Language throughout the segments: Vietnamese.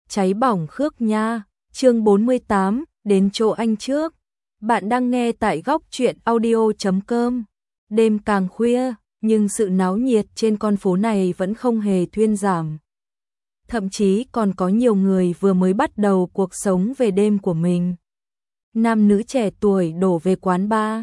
cháy bỏng khước nha. Chương 48, đến chỗ anh trước. Bạn đang nghe tại góc truyện audio.com. Đêm càng khuya, nhưng sự náo nhiệt trên con phố này vẫn không hề thuyên giảm. Thậm chí còn có nhiều người vừa mới bắt đầu cuộc sống về đêm của mình. Nam nữ trẻ tuổi đổ về quán bar.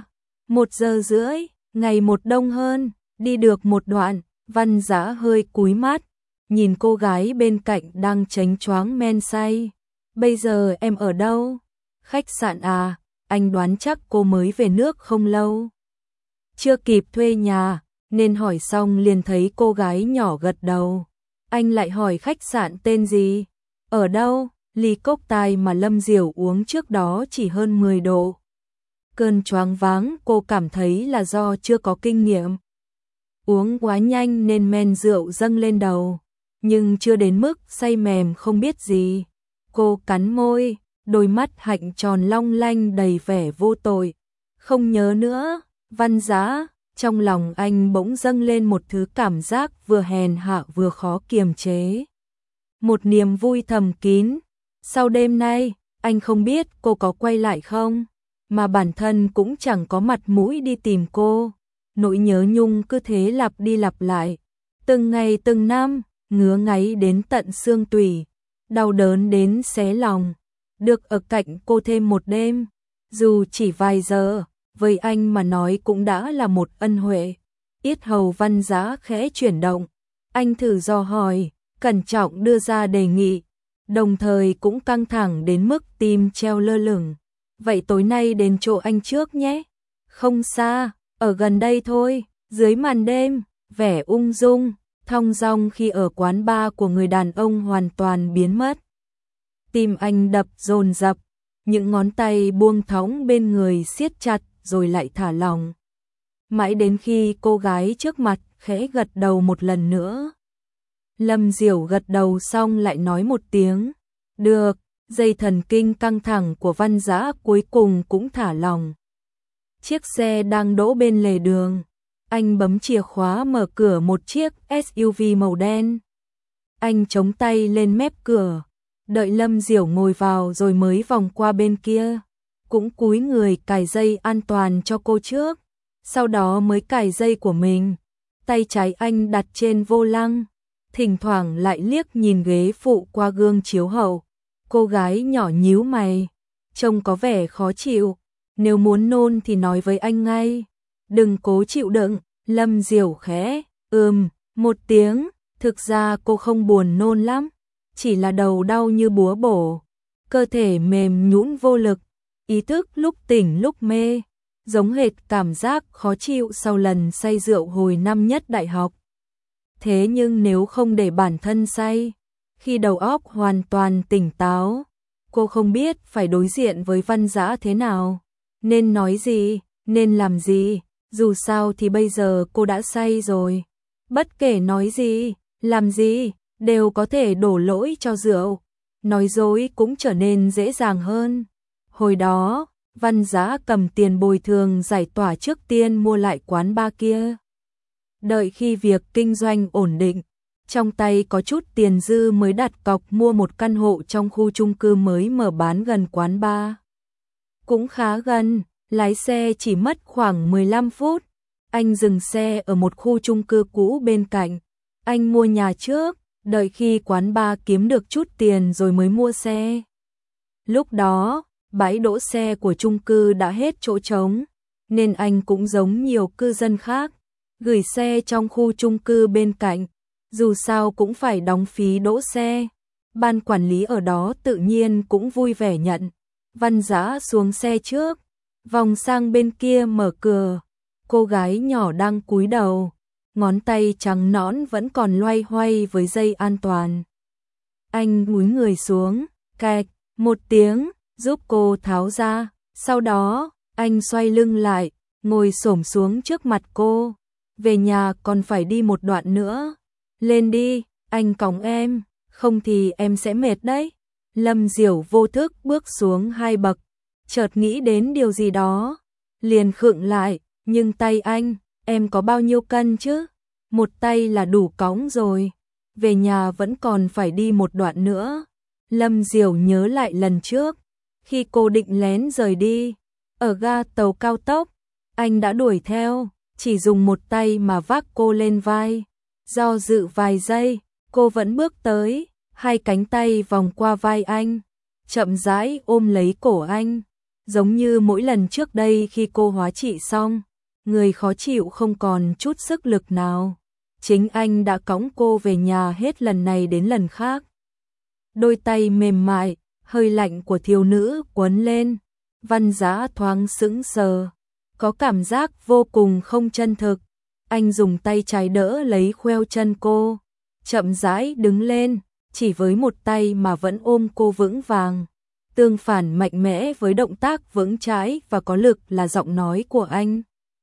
1:30, ngày một đông hơn, đi được một đoạn, Văn Dã hơi cúi mắt, nhìn cô gái bên cạnh đang chánh choáng men say. Bây giờ em ở đâu? Khách sạn à, anh đoán chắc cô mới về nước không lâu. Chưa kịp thuê nhà, nên hỏi xong liền thấy cô gái nhỏ gật đầu. Anh lại hỏi khách sạn tên gì? Ở đâu? Ly cốc tai mà Lâm Diểu uống trước đó chỉ hơn 10 độ. Cơn choáng váng cô cảm thấy là do chưa có kinh nghiệm. Uống quá nhanh nên men rượu dâng lên đầu, nhưng chưa đến mức say mềm không biết gì. Cô cắn môi, đôi mắt hạnh tròn long lanh đầy vẻ vô tội. Không nhớ nữa. Văn Dã, trong lòng anh bỗng dâng lên một thứ cảm giác vừa hèn hạ vừa khó kiềm chế. Một niềm vui thầm kín. Sau đêm nay, anh không biết cô có quay lại không, mà bản thân cũng chẳng có mặt mũi đi tìm cô. Nỗi nhớ nhung cứ thế lặp đi lặp lại, từng ngày từng năm, ngứa ngáy đến tận xương tủy, đau đớn đến xé lòng. Được ở cạnh cô thêm một đêm, dù chỉ vài giờ, với anh mà nói cũng đã là một ân huệ. Yết hầu Văn Dã khẽ chuyển động, anh thử dò hỏi, cẩn trọng đưa ra đề nghị, đồng thời cũng căng thẳng đến mức tim treo lơ lửng. Vậy tối nay đến chỗ anh trước nhé. Không xa, ở gần đây thôi. Dưới màn đêm, vẻ ung dung, thong dong khi ở quán bar của người đàn ông hoàn toàn biến mất. Tim anh đập dồn dập, những ngón tay buông thõng bên người siết chặt rồi lại thả lỏng. Mãi đến khi cô gái trước mặt khẽ gật đầu một lần nữa. Lâm Diểu gật đầu xong lại nói một tiếng. Được, dây thần kinh căng thẳng của Văn Dã cuối cùng cũng thả lỏng. Chiếc xe đang đỗ bên lề đường. Anh bấm chìa khóa mở cửa một chiếc SUV màu đen. Anh chống tay lên mép cửa, đợi Lâm Diểu ngồi vào rồi mới vòng qua bên kia. Cũng cúi người cài dây an toàn cho cô trước, sau đó mới cài dây của mình. Tay trái anh đặt trên vô lăng, thỉnh thoảng lại liếc nhìn ghế phụ qua gương chiếu hậu. Cô gái nhỏ nhíu mày, trông có vẻ khó chịu. Nếu muốn nôn thì nói với anh ngay, đừng cố chịu đựng. Lâm Diểu khẽ một tiếng. Thực ra cô không buồn nôn lắm, chỉ là đầu đau như búa bổ, cơ thể mềm nhũn vô lực, ý thức lúc tỉnh lúc mê, giống hệt cảm giác khó chịu sau lần say rượu hồi năm nhất đại học. Thế nhưng nếu không để bản thân say, khi đầu óc hoàn toàn tỉnh táo, cô không biết phải đối diện với Văn Dã thế nào, nên nói gì, nên làm gì. Dù sao thì bây giờ cô đã say rồi, bất kể nói gì, làm gì, đều có thể đổ lỗi cho rượu. Nói dối cũng trở nên dễ dàng hơn. Hồi đó, Văn Dã cầm tiền bồi thường giải tỏa trước tiên mua lại quán bar kia. Đợi khi việc kinh doanh ổn định, trong tay có chút tiền dư mới đặt cọc mua một căn hộ trong khu chung cư mới mở bán gần quán bar. Cũng khá gần, lái xe chỉ mất khoảng 15 phút. Anh dừng xe ở một khu chung cư cũ bên cạnh. Anh mua nhà trước, đợi khi quán bar kiếm được chút tiền rồi mới mua xe. Lúc đó, bãi đỗ xe của chung cư đã hết chỗ trống, nên anh cũng giống nhiều cư dân khác, gửi xe trong khu chung cư bên cạnh, dù sao cũng phải đóng phí đỗ xe. Ban quản lý ở đó tự nhiên cũng vui vẻ nhận. Văn Dã xuống xe trước, vòng sang bên kia mở cửa. Cô gái nhỏ đang cúi đầu, ngón tay trắng nõn vẫn còn loay hoay với dây an toàn. Anh cúi người xuống, cạch một tiếng, giúp cô tháo ra. Sau đó, anh xoay lưng lại, ngồi xổm xuống trước mặt cô. Về nhà còn phải đi một đoạn nữa. Lên đi, anh cõng em, không thì em sẽ mệt đấy. Lâm Diểu vô thức bước xuống 2 bậc, chợt nghĩ đến điều gì đó, liền khựng lại. Nhưng tay anh, em có bao nhiêu cân chứ? Một tay là đủ cõng rồi. Về nhà vẫn còn phải đi một đoạn nữa. Lâm Diểu nhớ lại lần trước, khi cô định lén rời đi, ở ga tàu cao tốc, anh đã đuổi theo, chỉ dùng một tay mà vác cô lên vai. Do dự vài giây, cô vẫn bước tới, hai cánh tay vòng qua vai anh, chậm rãi ôm lấy cổ anh. Giống như mỗi lần trước đây khi cô hóa trị xong, người khó chịu không còn chút sức lực nào. Chính anh đã cõng cô về nhà hết lần này đến lần khác. Đôi tay mềm mại, hơi lạnh của thiếu nữ quấn lên, Văn Giá thoáng sững sờ, có cảm giác vô cùng không chân thực. Anh dùng tay trái đỡ lấy khoeo chân cô, chậm rãi đứng lên, chỉ với một tay mà vẫn ôm cô vững vàng. Tương phản mạnh mẽ với động tác vững chãi và có lực là giọng nói của anh.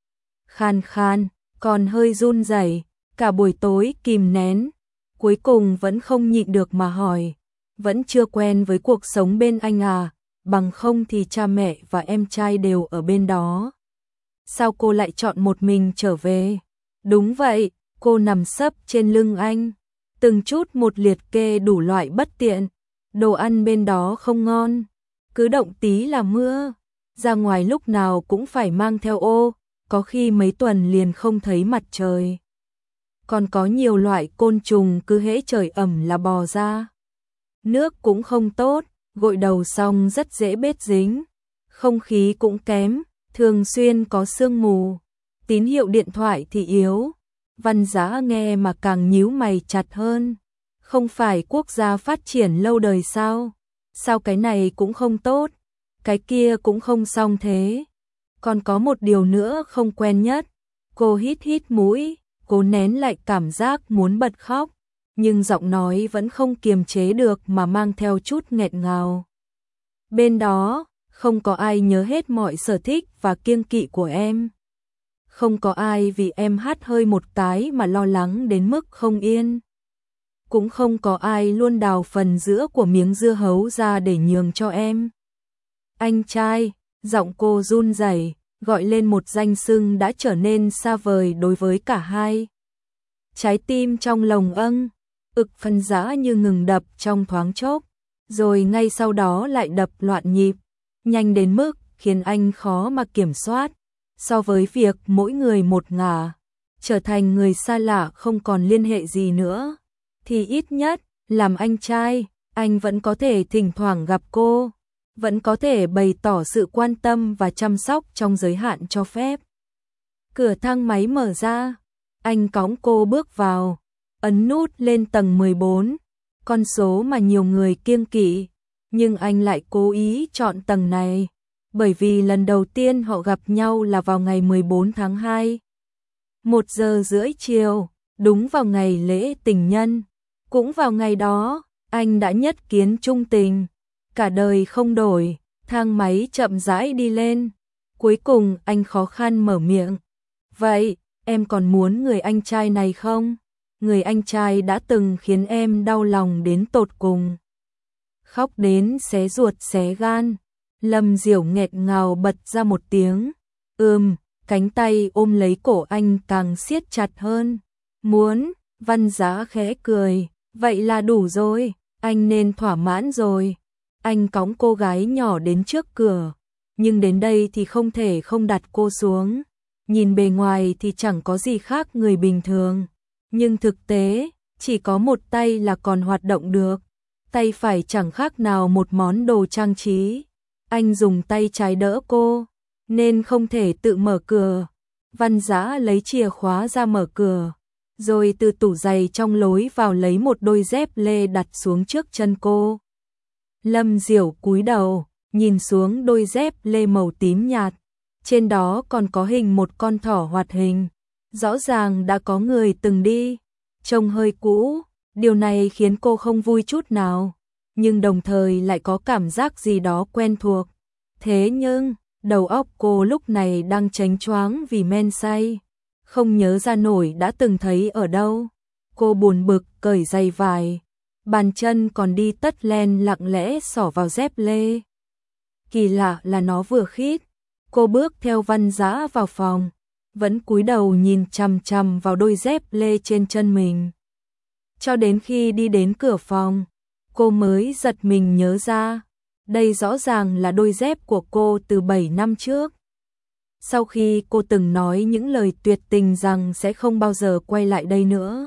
Khan khan, còn hơi run rẩy, cả buổi tối kìm nén, cuối cùng vẫn không nhịn được mà hỏi, vẫn chưa quen với cuộc sống bên anh à, bằng không thì cha mẹ và em trai đều ở bên đó. Sao cô lại chọn một mình trở về? Đúng vậy, cô nằm sấp trên lưng anh, từng chút một liệt kê đủ loại bất tiện, đồ ăn bên đó không ngon, cứ động tí là mưa, ra ngoài lúc nào cũng phải mang theo ô, có khi mấy tuần liền không thấy mặt trời. Còn có nhiều loại côn trùng cứ hễ trời ẩm là bò ra. Nước cũng không tốt, gội đầu xong rất dễ bết dính, không khí cũng kém, thường xuyên có sương mù, tín hiệu điện thoại thì yếu. Văn Giá nghe mà càng nhíu mày chặt hơn. Không phải quốc gia phát triển lâu đời sao? Sao cái này cũng không tốt, cái kia cũng không xong thế? Còn có một điều nữa không quen nhất. Cô hít hít mũi, cố nén lại cảm giác muốn bật khóc, nhưng giọng nói vẫn không kiềm chế được mà mang theo chút nghẹn ngào. Bên đó, không có ai nhớ hết mọi sở thích và kiêng kỵ của em. Không có ai vì em hát hơi một cái mà lo lắng đến mức không yên. Cũng không có ai luôn đào phần giữa của miếng dưa hấu ra để nhường cho em. Anh trai, giọng cô run rẩy, gọi lên một danh xưng đã trở nên xa vời đối với cả hai. Trái tim trong lồng Văn Giá như ngừng đập trong thoáng chốc, rồi ngay sau đó lại đập loạn nhịp, nhanh đến mức khiến anh khó mà kiểm soát. So với việc mỗi người một ngả, trở thành người xa lạ không còn liên hệ gì nữa, thì ít nhất, làm anh trai, anh vẫn có thể thỉnh thoảng gặp cô, vẫn có thể bày tỏ sự quan tâm và chăm sóc trong giới hạn cho phép. Cửa thang máy mở ra, anh cõng cô bước vào, ấn nút lên tầng 14, con số mà nhiều người kiêng kỵ, nhưng anh lại cố ý chọn tầng này, bởi vì lần đầu tiên họ gặp nhau là vào ngày 14 tháng 2. 1:30 chiều, đúng vào ngày lễ tình nhân. Cũng vào ngày đó, anh đã nhất kiến chung tình. Cả đời không đổi, thang máy chậm rãi đi lên. Cuối cùng anh khó khăn mở miệng. Vậy, em còn muốn người anh trai này không? Người anh trai đã từng khiến em đau lòng đến tột cùng. Khóc đến xé ruột xé gan. Lâm Diểu nghẹn ngào bật ra một tiếng. Cánh tay ôm lấy cổ anh càng siết chặt hơn. Muốn, Văn Giá khẽ cười. Vậy là đủ rồi, anh nên thỏa mãn rồi. Anh cõng cô gái nhỏ đến trước cửa, nhưng đến đây thì không thể không đặt cô xuống. Nhìn bề ngoài thì chẳng có gì khác người bình thường, nhưng thực tế, chỉ có một tay là còn hoạt động được. Tay phải chẳng khác nào một món đồ trang trí. Anh dùng tay trái đỡ cô, nên không thể tự mở cửa. Văn Giá lấy chìa khóa ra mở cửa, rồi từ tủ giày trong lối vào lấy một đôi dép lê đặt xuống trước chân cô. Lâm Diểu cúi đầu, nhìn xuống đôi dép lê màu tím nhạt, trên đó còn có hình một con thỏ hoạt hình, rõ ràng đã có người từng đi, trông hơi cũ, điều này khiến cô không vui chút nào, nhưng đồng thời lại có cảm giác gì đó quen thuộc. Thế nhưng, đầu óc cô lúc này đang chánh choáng vì men say, không nhớ ra nổi đã từng thấy ở đâu. Cô buồn bực cởi giày vải, bàn chân còn đi tất len lặng lẽ xỏ vào dép lê. Kỳ lạ là nó vừa khít. Cô bước theo Văn Giá vào phòng, vẫn cúi đầu nhìn chằm chằm vào đôi dép lê trên chân mình. Cho đến khi đi đến cửa phòng, Cô mới giật mình nhớ ra, đây rõ ràng là đôi dép của cô từ 7 năm trước. Sau khi cô từng nói những lời tuyệt tình rằng sẽ không bao giờ quay lại đây nữa.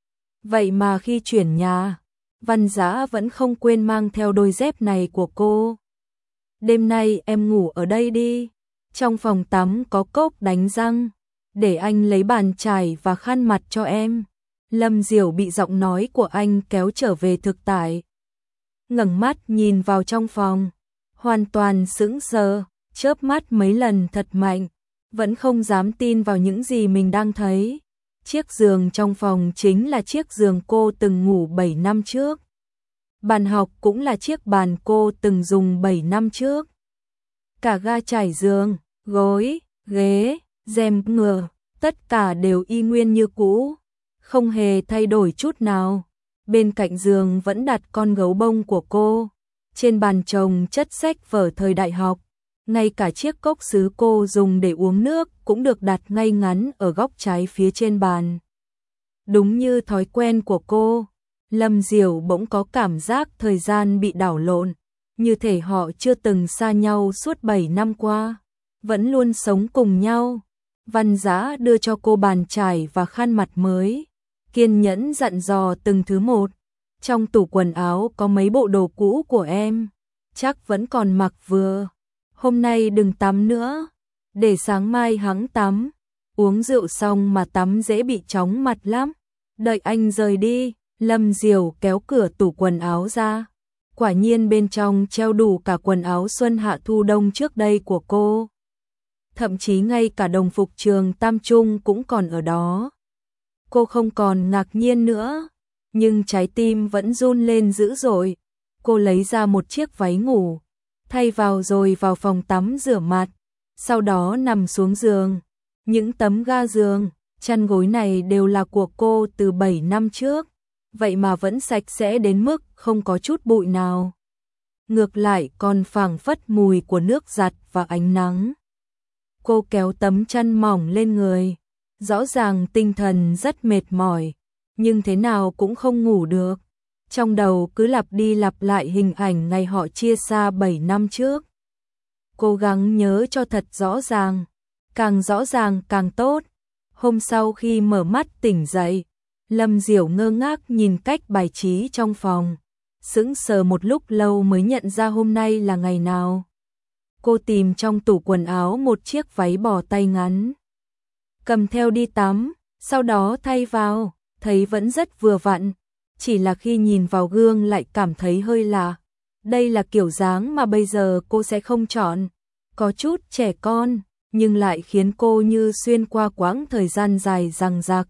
Vậy mà khi chuyển nhà, Văn Dã vẫn không quên mang theo đôi dép này của cô. Đêm nay em ngủ ở đây đi. Trong phòng tắm có cốc đánh răng, để anh lấy bàn chải và khăn mặt cho em. Lâm Diểu bị giọng nói của anh kéo trở về thực tại. Ngẩng mắt nhìn vào trong phòng, hoàn toàn sững sờ, chớp mắt mấy lần thật mạnh, vẫn không dám tin vào những gì mình đang thấy. Chiếc giường trong phòng chính là chiếc giường cô từng ngủ 7 năm trước. Bàn học cũng là chiếc bàn cô từng dùng 7 năm trước. Cả ga trải giường, gối, ghế, rèm ngựa, tất cả đều y nguyên như cũ, không hề thay đổi chút nào. Bên cạnh giường vẫn đặt con gấu bông của cô. Trên bàn chồng chất sách vở thời đại học. Ngay cả chiếc cốc sứ cô dùng để uống nước cũng được đặt ngay ngắn ở góc trái phía trên bàn. Đúng như thói quen của cô, Lâm Diểu bỗng có cảm giác thời gian bị đảo lộn, như thể họ chưa từng xa nhau suốt 7 năm qua, vẫn luôn sống cùng nhau. Văn Dã đưa cho cô bàn chải và khăn mặt mới, kiên nhẫn dặn dò từng thứ một. Trong tủ quần áo có mấy bộ đồ cũ của em, chắc vẫn còn mặc vừa. Hôm nay đừng tắm nữa, để sáng mai hẵng tắm. Uống rượu xong mà tắm dễ bị chóng mặt lắm. Đợi anh rời đi, Lâm Diểu kéo cửa tủ quần áo ra. Quả nhiên bên trong treo đủ cả quần áo xuân hạ thu đông trước đây của cô. Thậm chí ngay cả đồng phục trường Tam Trung cũng còn ở đó. Cô không còn ngạc nhiên nữa, nhưng trái tim vẫn run lên dữ dội. Cô lấy ra một chiếc váy ngủ, thay vào rồi vào phòng tắm rửa mặt, sau đó nằm xuống giường. Những tấm ga giường, chăn gối này đều là của cô từ 7 năm trước, vậy mà vẫn sạch sẽ đến mức không có chút bụi nào. Ngược lại còn phảng phất mùi của nước giặt và ánh nắng. Cô kéo tấm chăn mỏng lên người, rõ ràng tinh thần rất mệt mỏi, nhưng thế nào cũng không ngủ được. Trong đầu cứ lặp đi lặp lại hình ảnh ngày họ chia xa 7 năm trước. Cố gắng nhớ cho thật rõ ràng càng tốt. Hôm sau khi mở mắt tỉnh dậy, Lâm Diểu ngơ ngác nhìn cách bài trí trong phòng, sững sờ một lúc lâu mới nhận ra hôm nay là ngày nào. Cô tìm trong tủ quần áo một chiếc váy bò tay ngắn, cầm theo đi tắm, sau đó thay vào, thấy vẫn rất vừa vặn, chỉ là khi nhìn vào gương lại cảm thấy hơi lạ. Đây là kiểu dáng mà bây giờ cô sẽ không chọn, có chút trẻ con, nhưng lại khiến cô như xuyên qua quãng thời gian dài dằng dặc.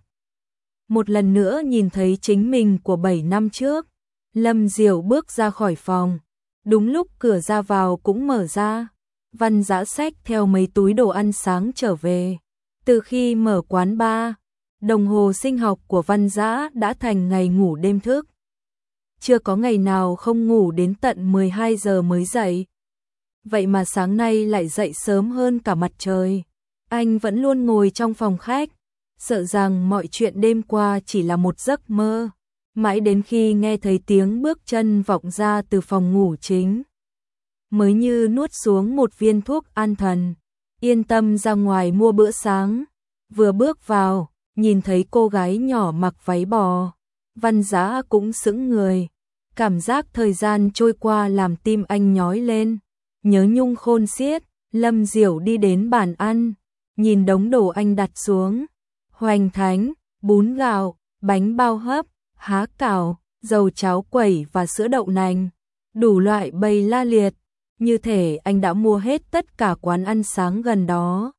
Một lần nữa nhìn thấy chính mình của 7 năm trước, Lâm Diểu bước ra khỏi phòng. Đúng lúc cửa ra vào cũng mở ra, Văn Dã xách theo mấy túi đồ ăn sáng trở về. Từ khi mở quán bar, đồng hồ sinh học của Văn Dã đã thành ngày ngủ đêm thức. Chưa có ngày nào không ngủ đến tận 12 giờ mới dậy. Vậy mà sáng nay lại dậy sớm hơn cả mặt trời. Anh vẫn luôn ngồi trong phòng khách, sợ rằng mọi chuyện đêm qua chỉ là một giấc mơ. Mãi đến khi nghe thấy tiếng bước chân vọng ra từ phòng ngủ chính, mới như nuốt xuống một viên thuốc an thần, yên tâm ra ngoài mua bữa sáng. Vừa bước vào, nhìn thấy cô gái nhỏ mặc váy bò, Văn Dã cũng sững người. Cảm giác thời gian trôi qua làm tim anh nhói lên, nhớ nhung khôn xiết. Lâm Diểu đi đến bàn ăn, nhìn đống đồ anh đặt xuống, hoành thánh, bún gạo, bánh bao hấp, há cảo, dầu cháo quẩy và sữa đậu nành, đủ loại bày la liệt, như thể anh đã mua hết tất cả quán ăn sáng gần đó.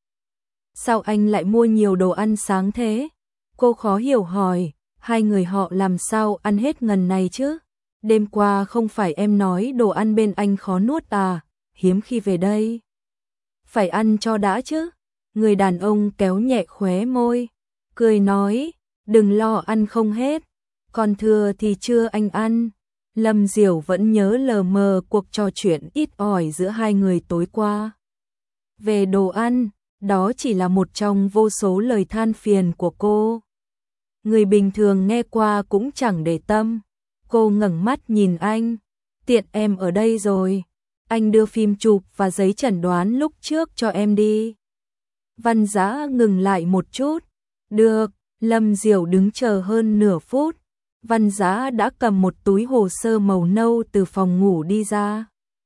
Sao anh lại mua nhiều đồ ăn sáng thế? Cô khó hiểu hỏi, hai người họ làm sao ăn hết ngần này chứ? Đêm qua không phải em nói đồ ăn bên anh khó nuốt à, hiếm khi về đây. Phải ăn cho đã chứ. Người đàn ông kéo nhẹ khóe môi, cười nói, đừng lo ăn không hết, còn thừa thì chưa anh ăn. Lâm Diểu vẫn nhớ lờ mờ cuộc trò chuyện ít ỏi giữa hai người tối qua. Về đồ ăn, đó chỉ là một trong vô số lời than phiền của cô. Người bình thường nghe qua cũng chẳng để tâm. Cô ngẩng mắt nhìn anh. Tiện em ở đây rồi. Anh đưa phim chụp và giấy chẩn đoán lúc trước cho em đi. Văn Dã ngừng lại một chút. Được. Lâm Diểu đứng chờ hơn nửa phút. Văn Dã đã cầm một túi hồ sơ màu nâu từ phòng ngủ đi ra.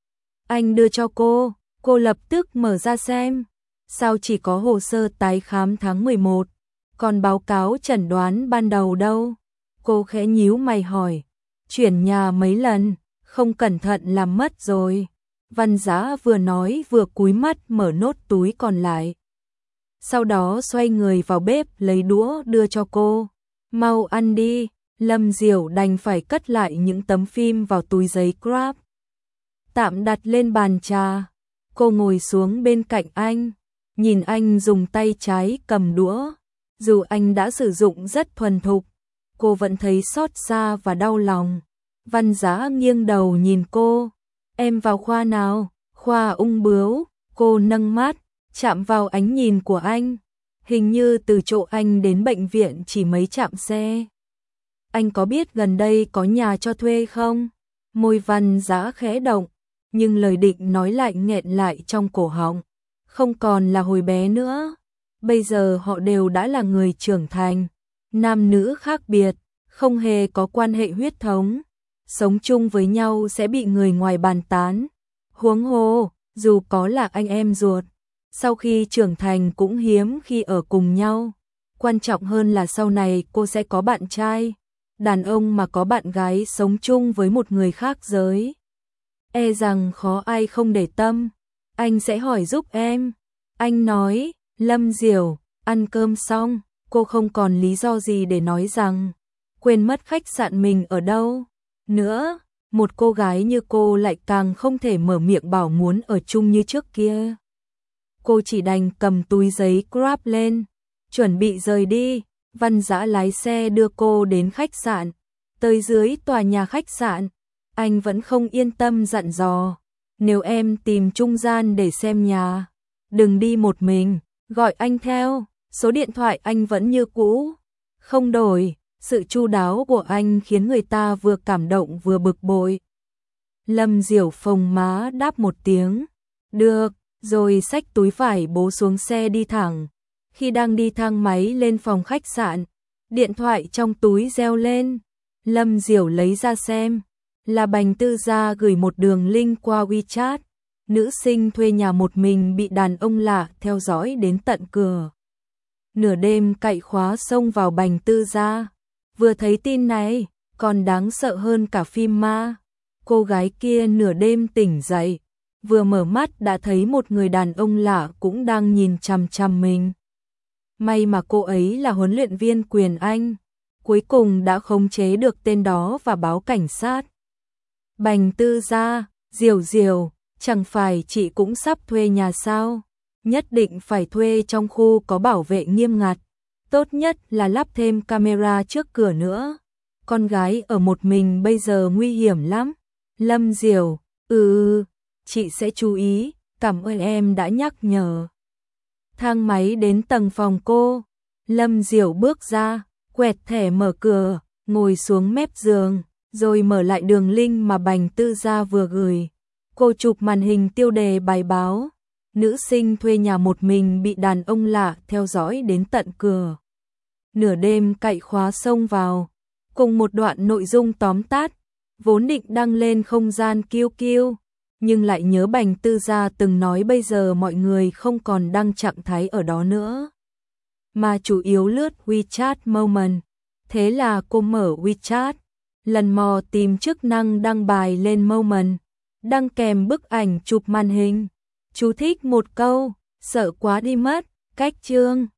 Anh đưa cho cô lập tức mở ra xem. Sao chỉ có hồ sơ tái khám tháng 11, còn báo cáo chẩn đoán ban đầu đâu? Cô khẽ nhíu mày hỏi. Chuyển nhà mấy lần, không cẩn thận làm mất rồi. Văn Dã vừa nói vừa cúi mắt mở nốt túi còn lại. Sau đó xoay người vào bếp lấy đũa đưa cho cô. Mau ăn đi. Lâm Diểu đành phải cất lại những tấm phim vào túi giấy grab, tạm đặt lên bàn trà. Cô ngồi xuống bên cạnh anh, nhìn anh dùng tay trái cầm đũa. Dù anh đã sử dụng rất thuần thục, cô vẫn thấy xót xa và đau lòng. Văn Dã nghiêng đầu nhìn cô. Em vào khoa nào? Khoa ung bướu. Cô nâng mắt, chạm vào ánh nhìn của anh. Hình như từ chỗ anh đến bệnh viện chỉ mấy trạm xe. Anh có biết gần đây có nhà cho thuê không? Môi Văn Dã khẽ động, nhưng lời định nói lại nghẹn lại trong cổ họng. Không còn là hồi bé nữa. Bây giờ họ đều đã là người trưởng thành. Nam nữ khác biệt, không hề có quan hệ huyết thống. Sống chung với nhau sẽ bị người ngoài bàn tán. Huống hồ, dù có là anh em ruột, sau khi trưởng thành cũng hiếm khi ở cùng nhau. Quan trọng hơn là sau này cô sẽ có bạn trai. Đàn ông mà có bạn gái sống chung với một người khác giới, e rằng khó ai không để tâm. Anh sẽ hỏi giúp em. Anh nói. Lâm Diểu, ăn cơm xong, cô không còn lý do gì để nói rằng quên mất khách sạn mình ở đâu nữa. Một cô gái như cô lại càng không thể mở miệng bảo muốn ở chung như trước kia. Cô chỉ đành cầm túi giấy grab lên, chuẩn bị rời đi. Văn Dã lái xe đưa cô đến khách sạn. Tới dưới tòa nhà khách sạn, anh vẫn không yên tâm dặn dò. Nếu em tìm trung gian để xem nhà, đừng đi một mình, gọi anh theo. Số điện thoại anh vẫn như cũ, không đổi. Sự chu đáo của anh khiến người ta vừa cảm động vừa bực bội. Lâm Diểu phồng má đáp một tiếng. Được, rồi xách túi vải bố xuống xe đi thẳng. Khi đang đi thang máy lên phòng khách sạn, điện thoại trong túi reo lên. Lâm Diểu lấy ra xem, là Bành Tư Gia gửi một đường link qua WeChat. Nữ sinh thuê nhà một mình bị đàn ông lạ theo dõi đến tận cửa. Nửa đêm cậy khóa xông vào Bành Tư Gia. Vừa thấy tin này, còn đáng sợ hơn cả phim ma. Cô gái kia nửa đêm tỉnh dậy, vừa mở mắt đã thấy một người đàn ông lạ cũng đang nhìn chằm chằm mình. May mà cô ấy là huấn luyện viên Quyền Anh, cuối cùng đã khống chế được tên đó và báo cảnh sát. Bành Tư Gia, Diểu Diểu, chẳng phải chị cũng sắp thuê nhà sao? Nhất định phải thuê trong khu có bảo vệ nghiêm ngặt. Tốt nhất là lắp thêm camera trước cửa nữa. Con gái ở một mình bây giờ nguy hiểm lắm. Lâm Diểu, chị sẽ chú ý, cảm ơn em đã nhắc nhở. Thang máy đến tầng phòng cô. Lâm Diểu bước ra, quẹt thẻ mở cửa, ngồi xuống mép giường, rồi mở lại đường link mà Bành Tư Gia vừa gửi. Cô chụp màn hình tiêu đề bài báo. Nữ sinh thuê nhà một mình bị đàn ông lạ theo dõi đến tận cửa. Nửa đêm cậy khóa xông vào. Cùng một đoạn nội dung tóm tắt. Vốn định đăng lên không gian QQ, nhưng lại nhớ Bành Tư Gia từng nói bây giờ mọi người không còn đăng trạng thái ở đó nữa, mà chủ yếu lướt WeChat Moment. Thế là cô mở WeChat, lần mò tìm chức năng đăng bài lên Moment, đăng kèm bức ảnh chụp màn hình. Chú thích một câu, sợ quá đi mất, cách chương.